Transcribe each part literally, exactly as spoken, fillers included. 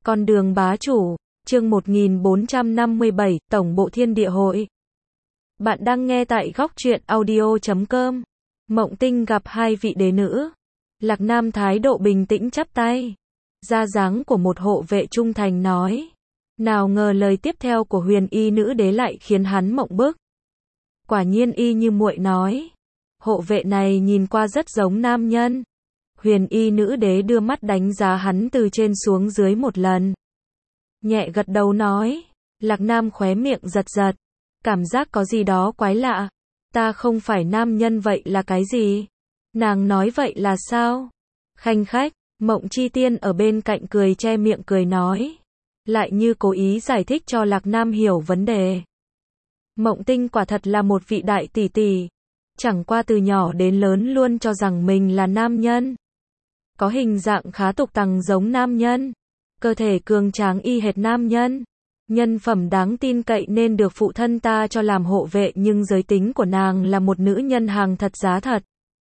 Con đường bá chủ, chương một nghìn bốn trăm năm mươi bảy, Tổng bộ Thiên Địa Hội. Bạn đang nghe tại góc truyện audio chấm com. Mộng Tinh gặp hai vị đế nữ. Lạc Nam thái độ bình tĩnh chắp tay. Ra dáng của một hộ vệ trung thành nói. Nào ngờ lời tiếp theo của huyền y nữ đế lại khiến hắn mộng bức. Quả nhiên y như muội nói. Hộ vệ này nhìn qua rất giống nam nhân. Huyền y nữ đế đưa mắt đánh giá hắn từ trên xuống dưới một lần. Nhẹ gật đầu nói. Lạc Nam khóe miệng giật giật. Cảm giác có gì đó quái lạ. Ta không phải nam nhân vậy là cái gì? Nàng nói vậy là sao? Khanh khách, Mộng Chi Tiên ở bên cạnh cười che miệng cười nói. Lại như cố ý giải thích cho Lạc Nam hiểu vấn đề. Mộng Tinh quả thật là một vị đại tỷ tỷ. Chẳng qua từ nhỏ đến lớn luôn cho rằng mình là nam nhân. Có hình dạng khá tục tằng giống nam nhân. Cơ thể cường tráng y hệt nam nhân. Nhân phẩm đáng tin cậy nên được phụ thân ta cho làm hộ vệ, nhưng giới tính của nàng là một nữ nhân hàng thật giá thật.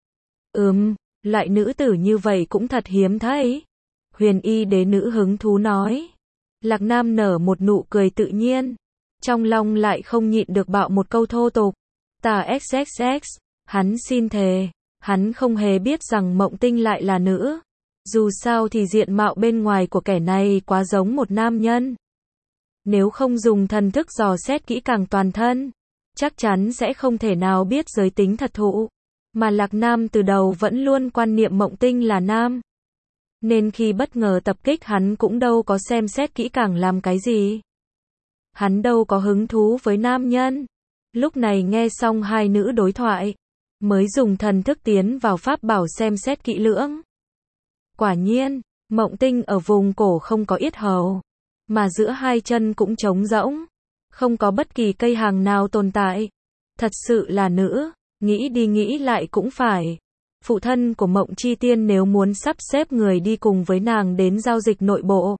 Ừm, loại nữ tử như vậy cũng thật hiếm thấy. Huyền y đế nữ hứng thú nói. Lạc Nam nở một nụ cười tự nhiên. Trong lòng lại không nhịn được bạo một câu thô tục. Ta ích ích ích, hắn xin thề. Hắn không hề biết rằng Mộng Tinh lại là nữ. Dù sao thì diện mạo bên ngoài của kẻ này quá giống một nam nhân. Nếu không dùng thần thức dò xét kỹ càng toàn thân, chắc chắn sẽ không thể nào biết giới tính thật thụ. Mà Lạc Nam từ đầu vẫn luôn quan niệm Mộng Tinh là nam. Nên khi bất ngờ tập kích hắn cũng đâu có xem xét kỹ càng làm cái gì. Hắn đâu có hứng thú với nam nhân. Lúc này nghe xong hai nữ đối thoại, mới dùng thần thức tiến vào pháp bảo xem xét kỹ lưỡng. Quả nhiên, Mộng Tinh ở vùng cổ không có yết hầu, mà giữa hai chân cũng trống rỗng, không có bất kỳ cây hàng nào tồn tại. Thật sự là nữ, nghĩ đi nghĩ lại cũng phải. Phụ thân của Mộng Chi Tiên nếu muốn sắp xếp người đi cùng với nàng đến giao dịch nội bộ,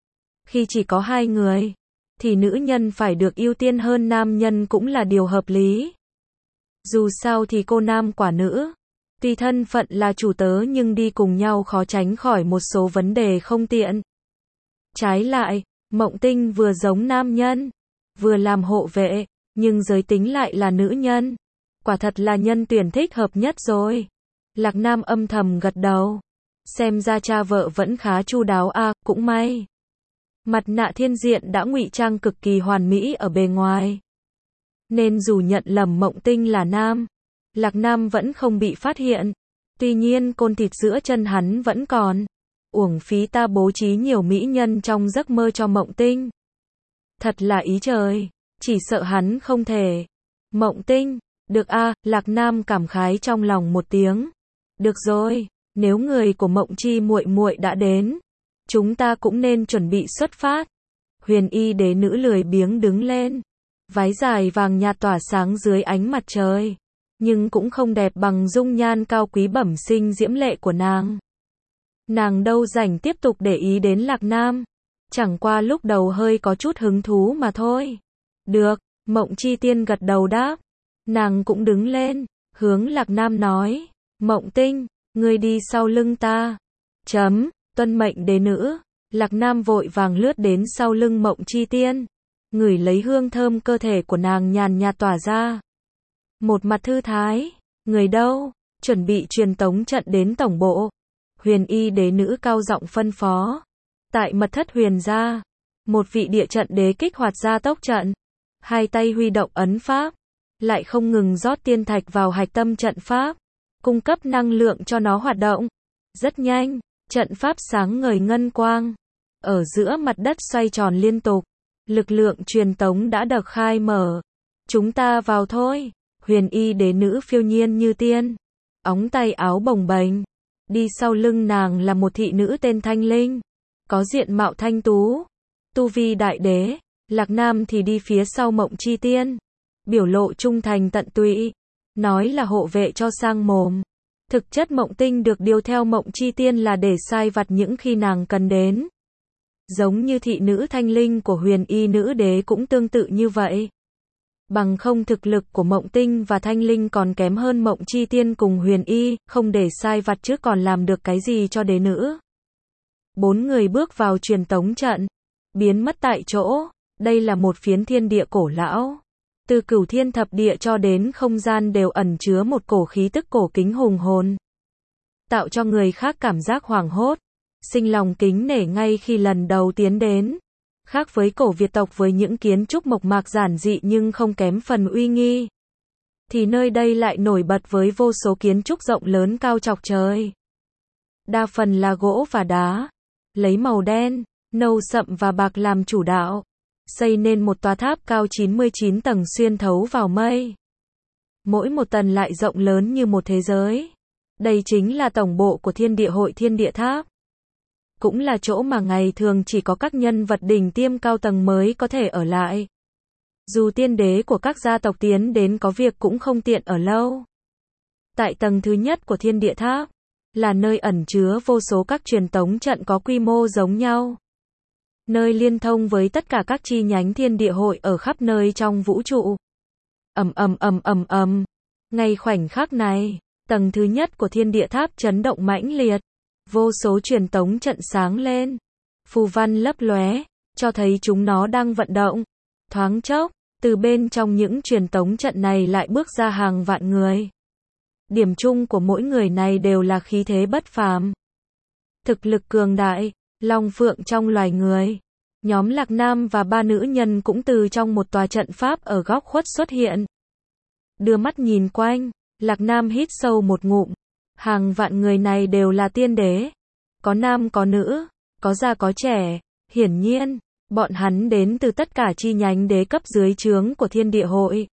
khi chỉ có hai người, thì nữ nhân phải được ưu tiên hơn nam nhân cũng là điều hợp lý. Dù sao thì cô nam quả nữ, tuy thân phận là chủ tớ nhưng đi cùng nhau khó tránh khỏi một số vấn đề không tiện. Trái lại, Mộng Tinh vừa giống nam nhân, vừa làm hộ vệ, nhưng giới tính lại là nữ nhân. Quả thật là nhân tuyển thích hợp nhất rồi. Lạc Nam âm thầm gật đầu. Xem ra cha vợ vẫn khá chu đáo a, à, cũng may. Mặt nạ thiên diện đã ngụy trang cực kỳ hoàn mỹ ở bề ngoài. Nên dù nhận lầm Mộng Tinh là nam, Lạc Nam vẫn không bị phát hiện. Tuy nhiên côn thịt giữa chân hắn vẫn còn. Uổng phí ta bố trí nhiều mỹ nhân trong giấc mơ cho Mộng Tinh. Thật là ý trời, chỉ sợ hắn không thể. Mộng Tinh, được a, à, Lạc Nam cảm khái trong lòng một tiếng. Được rồi, nếu người của Mộng Chi muội muội đã đến, chúng ta cũng nên chuẩn bị xuất phát. Huyền y đế nữ lười biếng đứng lên. Váy dài vàng nhạt tỏa sáng dưới ánh mặt trời, nhưng cũng không đẹp bằng dung nhan cao quý bẩm sinh diễm lệ của nàng. Nàng đâu rảnh tiếp tục để ý đến Lạc Nam, chẳng qua lúc đầu hơi có chút hứng thú mà thôi. Được, Mộng Chi Tiên gật đầu đáp. Nàng cũng đứng lên, hướng Lạc Nam nói. Mộng Tinh, ngươi đi sau lưng ta. Chấm, tuân mệnh đế nữ. Lạc Nam vội vàng lướt đến sau lưng Mộng Chi Tiên, ngửi lấy hương thơm cơ thể của nàng nhàn nhạt tỏa ra. Một mặt thư thái. Người đâu? Chuẩn bị truyền tống trận đến tổng bộ. Huyền y đế nữ cao giọng phân phó. Tại mật thất huyền gia, một vị địa trận đế kích hoạt ra tốc trận. Hai tay huy động ấn pháp, lại không ngừng rót tiên thạch vào hạch tâm trận pháp, cung cấp năng lượng cho nó hoạt động. Rất nhanh, trận pháp sáng ngời ngân quang, ở giữa mặt đất xoay tròn liên tục. Lực lượng truyền tống đã được khai mở. Chúng ta vào thôi. Huyền y đế nữ phiêu nhiên như tiên, ống tay áo bồng bềnh. Đi sau lưng nàng là một thị nữ tên Thanh Linh, có diện mạo thanh tú, tu vi đại đế. Lạc Nam thì đi phía sau Mộng Chi Tiên, biểu lộ trung thành tận tụy, nói là hộ vệ cho sang mồm. Thực chất Mộng Tinh được điều theo Mộng Chi Tiên là để sai vặt những khi nàng cần đến. Giống như thị nữ Thanh Linh của huyền y nữ đế cũng tương tự như vậy. Bằng không thực lực của Mộng Tinh và Thanh Linh còn kém hơn Mộng Chi Tiên cùng huyền y, không để sai vặt chứ còn làm được cái gì cho đế nữ. Bốn người bước vào truyền tống trận, biến mất tại chỗ. Đây là một phiến thiên địa cổ lão. Từ cửu thiên thập địa cho đến không gian đều ẩn chứa một cổ khí tức cổ kính hùng hồn, tạo cho người khác cảm giác hoảng hốt, sinh lòng kính nể ngay khi lần đầu tiến đến. Khác với cổ Việt tộc với những kiến trúc mộc mạc giản dị nhưng không kém phần uy nghi, thì nơi đây lại nổi bật với vô số kiến trúc rộng lớn cao chọc trời. Đa phần là gỗ và đá, lấy màu đen, nâu sậm và bạc làm chủ đạo, xây nên một tòa tháp cao chín mươi chín tầng xuyên thấu vào mây. Mỗi một tầng lại rộng lớn như một thế giới. Đây chính là tổng bộ của Thiên Địa Hội Thiên Địa Tháp. Cũng là chỗ mà ngày thường chỉ có các nhân vật đỉnh tiêm cao tầng mới có thể ở lại. Dù tiên đế của các gia tộc tiến đến có việc cũng không tiện ở lâu. Tại tầng thứ nhất của Thiên Địa Tháp, là nơi ẩn chứa vô số các truyền tống trận có quy mô giống nhau. Nơi liên thông với tất cả các chi nhánh Thiên Địa Hội ở khắp nơi trong vũ trụ. Ầm ầm ầm ầm ầm. Ngay khoảnh khắc này, tầng thứ nhất của Thiên Địa Tháp chấn động mãnh liệt. Vô số truyền tống trận sáng lên. Phù văn lấp lóe, cho thấy chúng nó đang vận động. Thoáng chốc, từ bên trong những truyền tống trận này lại bước ra hàng vạn người. Điểm chung của mỗi người này đều là khí thế bất phàm. Thực lực cường đại, long phượng trong loài người. Nhóm Lạc Nam và ba nữ nhân cũng từ trong một tòa trận pháp ở góc khuất xuất hiện. Đưa mắt nhìn quanh, Lạc Nam hít sâu một ngụm. Hàng vạn người này đều là tiên đế. Có nam có nữ, có già có trẻ. Hiển nhiên, bọn hắn đến từ tất cả chi nhánh đế cấp dưới trướng của Thiên Địa Hội.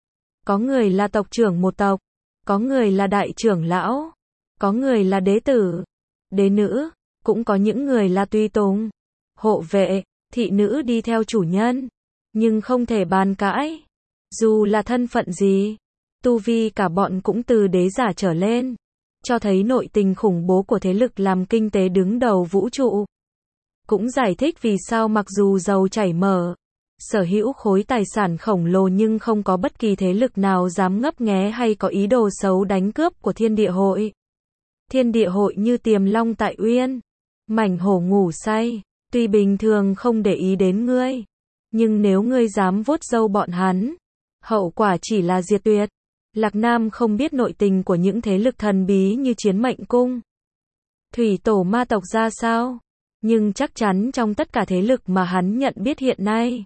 Có người là tộc trưởng một tộc, có người là đại trưởng lão, có người là đế tử, đế nữ, cũng có những người là tùy tùng, hộ vệ, thị nữ đi theo chủ nhân. Nhưng không thể bàn cãi, dù là thân phận gì, tu vi cả bọn cũng từ đế giả trở lên, cho thấy nội tình khủng bố của thế lực làm kinh tế đứng đầu vũ trụ. Cũng giải thích vì sao mặc dù giàu chảy mỡ, sở hữu khối tài sản khổng lồ nhưng không có bất kỳ thế lực nào dám ngấp nghé hay có ý đồ xấu đánh cướp của Thiên Địa Hội. Thiên Địa Hội như tiềm long tại uyên, mảnh hổ ngủ say, tuy bình thường không để ý đến ngươi, nhưng nếu ngươi dám vuốt râu bọn hắn, hậu quả chỉ là diệt tuyệt. Lạc Nam không biết nội tình của những thế lực thần bí như Chiến Mệnh Cung, Thủy Tổ ma tộc ra sao, nhưng chắc chắn trong tất cả thế lực mà hắn nhận biết hiện nay,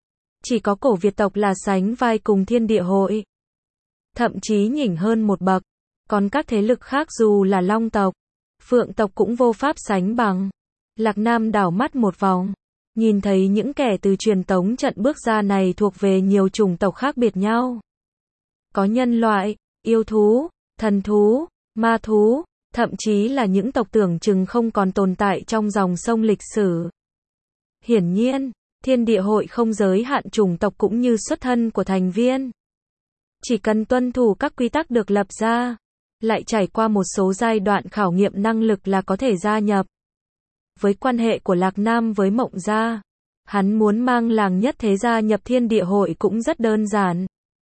chỉ có cổ Việt tộc là sánh vai cùng Thiên Địa Hội. Thậm chí nhỉnh hơn một bậc, còn các thế lực khác dù là Long tộc, Phượng tộc cũng vô pháp sánh bằng. Lạc Nam đảo mắt một vòng, nhìn thấy những kẻ từ truyền tống trận bước ra này thuộc về nhiều chủng tộc khác biệt nhau. Có nhân loại, yêu thú, thần thú, ma thú, thậm chí là những tộc tưởng chừng không còn tồn tại trong dòng sông lịch sử. Hiển nhiên, Thiên Địa Hội không giới hạn chủng tộc cũng như xuất thân của thành viên. Chỉ cần tuân thủ các quy tắc được lập ra, lại trải qua một số giai đoạn khảo nghiệm năng lực là có thể gia nhập. Với quan hệ của Lạc Nam với Mộng Gia, hắn muốn mang làng nhất thế gia nhập Thiên Địa Hội cũng rất đơn giản.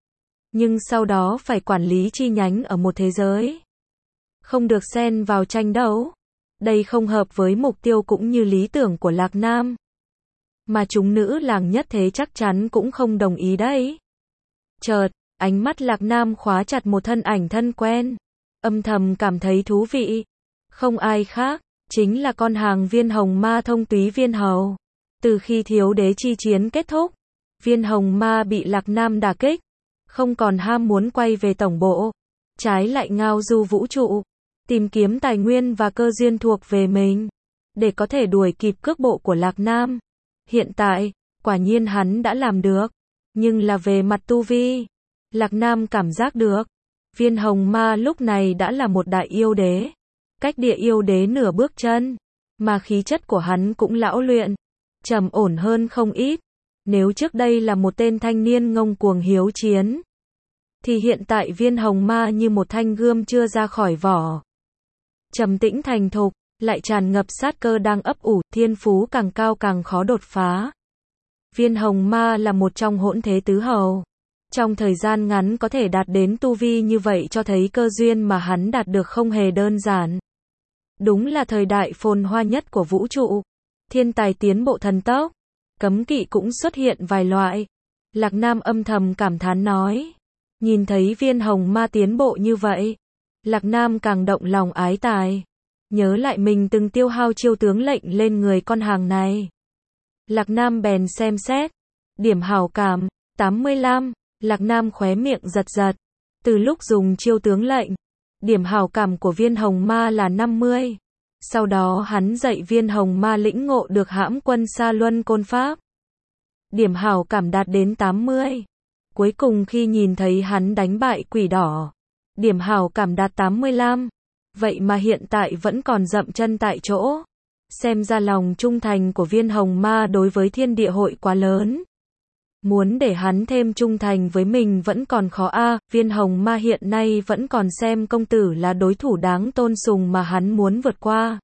Nhưng sau đó phải quản lý chi nhánh ở một thế giới. Không được xen vào tranh đấu. Đây không hợp với mục tiêu cũng như lý tưởng của Lạc Nam. Mà chúng nữ làng nhất thế chắc chắn cũng không đồng ý đấy. Chợt, ánh mắt Lạc Nam khóa chặt một thân ảnh thân quen. Âm thầm cảm thấy thú vị. Không ai khác, chính là con hàng Viên Hồng Ma Thông Túy Viên Hầu. Từ khi thiếu đế chi chiến kết thúc, Viên Hồng Ma bị Lạc Nam đả kích. Không còn ham muốn quay về tổng bộ, trái lại ngao du vũ trụ, tìm kiếm tài nguyên và cơ duyên thuộc về mình, để có thể đuổi kịp cước bộ của Lạc Nam. Hiện tại, quả nhiên hắn đã làm được, nhưng là về mặt tu vi, Lạc Nam cảm giác được, Viên Hồng Ma lúc này đã là một đại yêu đế, cách địa yêu đế nửa bước chân, mà khí chất của hắn cũng lão luyện, trầm ổn hơn không ít. Nếu trước đây là một tên thanh niên ngông cuồng hiếu chiến, thì hiện tại Viên Hồng Ma như một thanh gươm chưa ra khỏi vỏ. Trầm tĩnh thành thục, lại tràn ngập sát cơ đang ấp ủ, thiên phú càng cao càng khó đột phá. Viên Hồng Ma là một trong hỗn thế tứ hầu. Trong thời gian ngắn có thể đạt đến tu vi như vậy cho thấy cơ duyên mà hắn đạt được không hề đơn giản. Đúng là thời đại phồn hoa nhất của vũ trụ. Thiên tài tiến bộ thần tốc. Cấm kỵ cũng xuất hiện vài loại. Lạc Nam âm thầm cảm thán nói. Nhìn thấy viên hồng ma tiến bộ như vậy. Lạc Nam càng động lòng ái tài. Nhớ lại mình từng tiêu hao chiêu tướng lệnh lên người con hàng này. Lạc Nam bèn xem xét. Điểm hảo cảm, tám mươi lăm. Lạc Nam khóe miệng giật giật. Từ lúc dùng chiêu tướng lệnh, điểm hảo cảm của viên hồng ma là năm mươi. Sau đó hắn dạy viên hồng ma lĩnh ngộ được hãm quân sa luân côn pháp. Điểm hảo cảm đạt đến tám mươi. Cuối cùng khi nhìn thấy hắn đánh bại quỷ đỏ, điểm hảo cảm đạt tám mươi lăm. Vậy mà hiện tại vẫn còn dậm chân tại chỗ. Xem ra lòng trung thành của viên hồng ma đối với thiên địa hội quá lớn. Muốn để hắn thêm trung thành với mình vẫn còn khó a. À, viên hồng ma hiện nay vẫn còn xem công tử là đối thủ đáng tôn sùng mà hắn muốn vượt qua.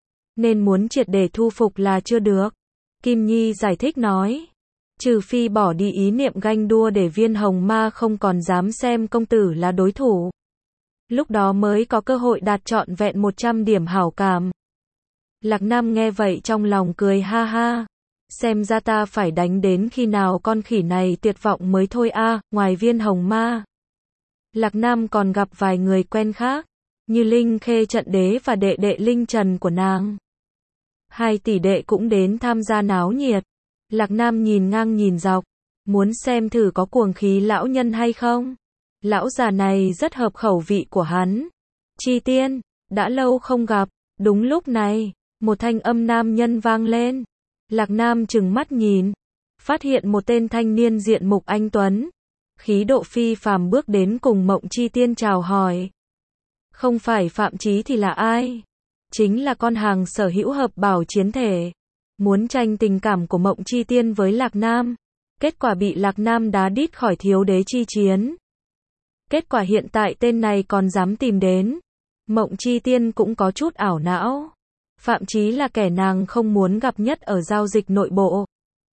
Nên muốn triệt để thu phục là chưa được. Kim Nhi giải thích nói. Trừ phi bỏ đi ý niệm ganh đua để viên hồng ma không còn dám xem công tử là đối thủ. Lúc đó mới có cơ hội đạt trọn vẹn một trăm điểm hảo cảm. Lạc Nam nghe vậy trong lòng cười ha ha. Xem ra ta phải đánh đến khi nào con khỉ này tuyệt vọng mới thôi a. À, ngoài viên hồng ma, Lạc Nam còn gặp vài người quen khác, như Linh Khê trận đế và đệ đệ Linh Trần của nàng. Hai tỷ đệ cũng đến tham gia náo nhiệt. Lạc Nam nhìn ngang nhìn dọc, muốn xem thử có cuồng khí lão nhân hay không. Lão già này rất hợp khẩu vị của hắn. Chi Tiên, đã lâu không gặp. Đúng lúc này, một thanh âm nam nhân vang lên. Lạc Nam trừng mắt nhìn, phát hiện một tên thanh niên diện mục anh tuấn, khí độ phi phàm bước đến cùng Mộng Chi Tiên chào hỏi. Không phải Phạm Chí thì là ai? Chính là con hàng sở hữu hợp bảo chiến thể, muốn tranh tình cảm của Mộng Chi Tiên với Lạc Nam. Kết quả bị Lạc Nam đá đít khỏi thiếu đế chi chiến. Kết quả hiện tại tên này còn dám tìm đến. Mộng Chi Tiên cũng có chút ảo não. Phạm Chí là kẻ nàng không muốn gặp nhất ở giao dịch nội bộ.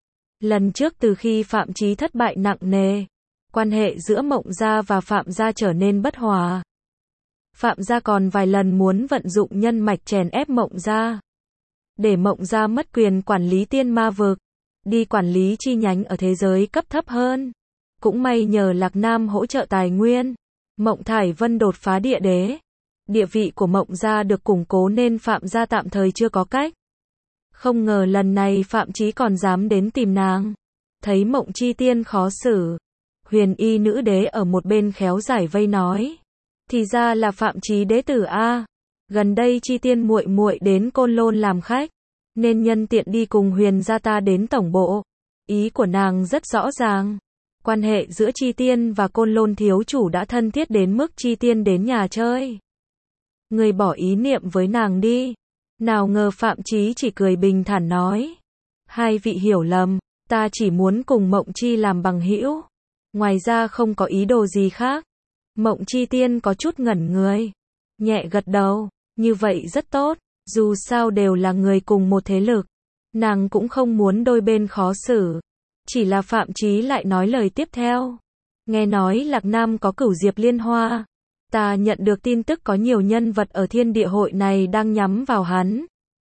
Lần trước từ khi Phạm Chí thất bại nặng nề, quan hệ giữa Mộng gia và Phạm gia trở nên bất hòa. Phạm gia còn vài lần muốn vận dụng nhân mạch chèn ép Mộng gia, để Mộng gia mất quyền quản lý tiên ma vực, đi quản lý chi nhánh ở thế giới cấp thấp hơn. Cũng may nhờ Lạc Nam hỗ trợ tài nguyên, Mộng Thải Vân đột phá địa đế. Địa vị của Mộng gia được củng cố nên Phạm gia tạm thời chưa có cách. Không ngờ lần này Phạm Chí còn dám đến tìm nàng. Thấy Mộng Chi Tiên khó xử, Huyền Y nữ đế ở một bên khéo giải vây nói. Thì ra là Phạm Chí đế tử a. Gần đây Chi Tiên muội muội đến Côn Lôn làm khách, nên nhân tiện đi cùng Huyền gia ta đến tổng bộ. Ý của nàng rất rõ ràng. Quan hệ giữa Chi Tiên và Côn Lôn thiếu chủ đã thân thiết đến mức Chi Tiên đến nhà chơi. Người bỏ ý niệm với nàng đi. Nào ngờ Phạm Chí chỉ cười bình thản nói. Hai vị hiểu lầm, ta chỉ muốn cùng Mộng Chi làm bằng hữu. Ngoài ra không có ý đồ gì khác. Mộng Chi Tiên có chút ngẩn người. Nhẹ gật đầu, như vậy rất tốt, dù sao đều là người cùng một thế lực. Nàng cũng không muốn đôi bên khó xử. Chỉ là Phạm Chí lại nói lời tiếp theo. Nghe nói Lạc Nam có cửu diệp liên hoa. Ta nhận được tin tức có nhiều nhân vật ở thiên địa hội này đang nhắm vào hắn.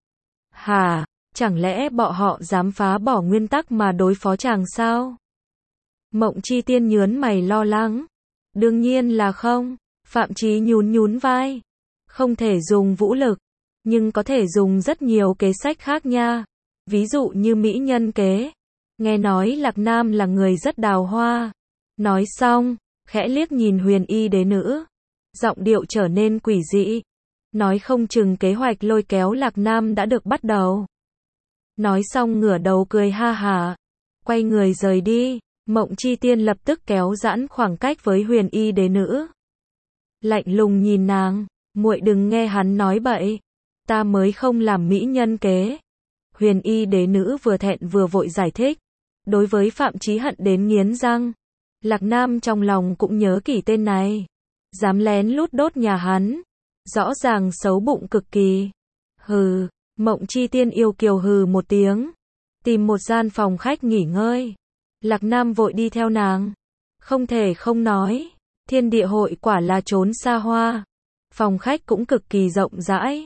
Hả, chẳng lẽ bọn họ dám phá bỏ nguyên tắc mà đối phó chàng sao? Mộng Chi Tiên nhớn mày lo lắng. Đương nhiên là không. Phạm Chí nhún nhún vai. Không thể dùng vũ lực, nhưng có thể dùng rất nhiều kế sách khác nha. Ví dụ như mỹ nhân kế. Nghe nói Lạc Nam là người rất đào hoa. Nói xong, khẽ liếc nhìn Huyền Y đế nữ. Giọng điệu trở nên quỷ dị. Nói không chừng kế hoạch lôi kéo Lạc Nam đã được bắt đầu. Nói xong ngửa đầu cười ha hả. Quay người rời đi. Mộng Chi Tiên lập tức kéo giãn khoảng cách với Huyền Y đế nữ. Lạnh lùng nhìn nàng. Muội đừng nghe hắn nói bậy. Ta mới không làm mỹ nhân kế. Huyền Y đế nữ vừa thẹn vừa vội giải thích. Đối với Phạm Chí hận đến nghiến răng. Lạc Nam trong lòng cũng nhớ kỹ tên này. Dám lén lút đốt nhà hắn. Rõ ràng xấu bụng cực kỳ. Hừ, Mộng Chi Tiên yêu kiều hừ một tiếng. Tìm một gian phòng khách nghỉ ngơi. Lạc Nam vội đi theo nàng. Không thể không nói. Thiên địa hội quả là trốn xa hoa. Phòng khách cũng cực kỳ rộng rãi.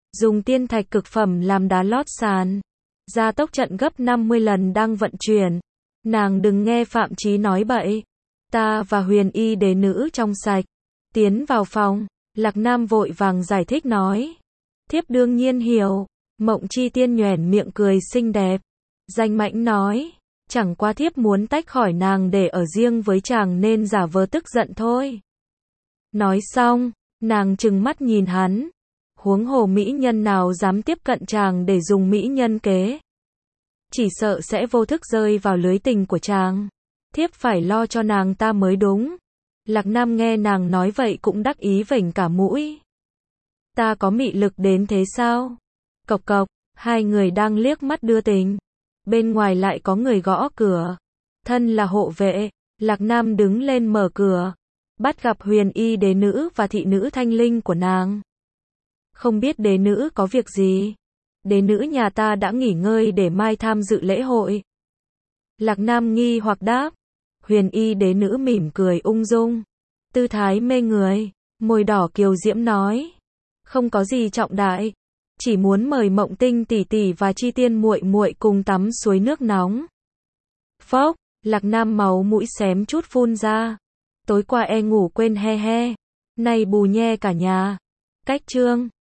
dùng tiên thạch cực phẩm làm đá lót sàn. Gia tốc trận gấp năm mươi lần đang vận chuyển. Nàng đừng nghe Phạm Chí nói bậy. Ta và Huyền Y đế nữ trong sạch. Tiến vào phòng, Lạc Nam vội vàng giải thích nói. Thiếp đương nhiên hiểu. Mộng Chi Tiên nhoẻn miệng cười xinh đẹp. Danh Mãnh nói. Chẳng qua thiếp muốn tách khỏi nàng để ở riêng với chàng nên giả vờ tức giận thôi. Nói xong, nàng trừng mắt nhìn hắn. Huống hồ mỹ nhân nào dám tiếp cận chàng để dùng mỹ nhân kế. Chỉ sợ sẽ vô thức rơi vào lưới tình của chàng. Thiếp phải lo cho nàng ta mới đúng. Lạc Nam nghe nàng nói vậy cũng đắc ý vểnh cả mũi. Ta có mị lực đến thế sao? Cộc cộc, hai người đang liếc mắt đưa tình. Bên ngoài lại có người gõ cửa. Thân là hộ vệ, Lạc Nam đứng lên mở cửa. Bắt gặp Huyền Y đế nữ và thị nữ Thanh Linh của nàng. Không biết đế nữ có việc gì? Đế nữ nhà ta đã nghỉ ngơi để mai tham dự lễ hội. Lạc Nam nghi hoặc đáp. Huyền Y đế nữ mỉm cười ung dung. Tư thái mê người, môi đỏ kiều diễm nói. Không có gì trọng đại. Chỉ muốn mời Mộng Tinh tỷ tỷ và Chi Tiên muội muội cùng tắm suối nước nóng. Phốc, Lạc Nam máu mũi xém chút phun ra. Tối qua e ngủ quên he he. Này bù nhe cả nhà. Cách chương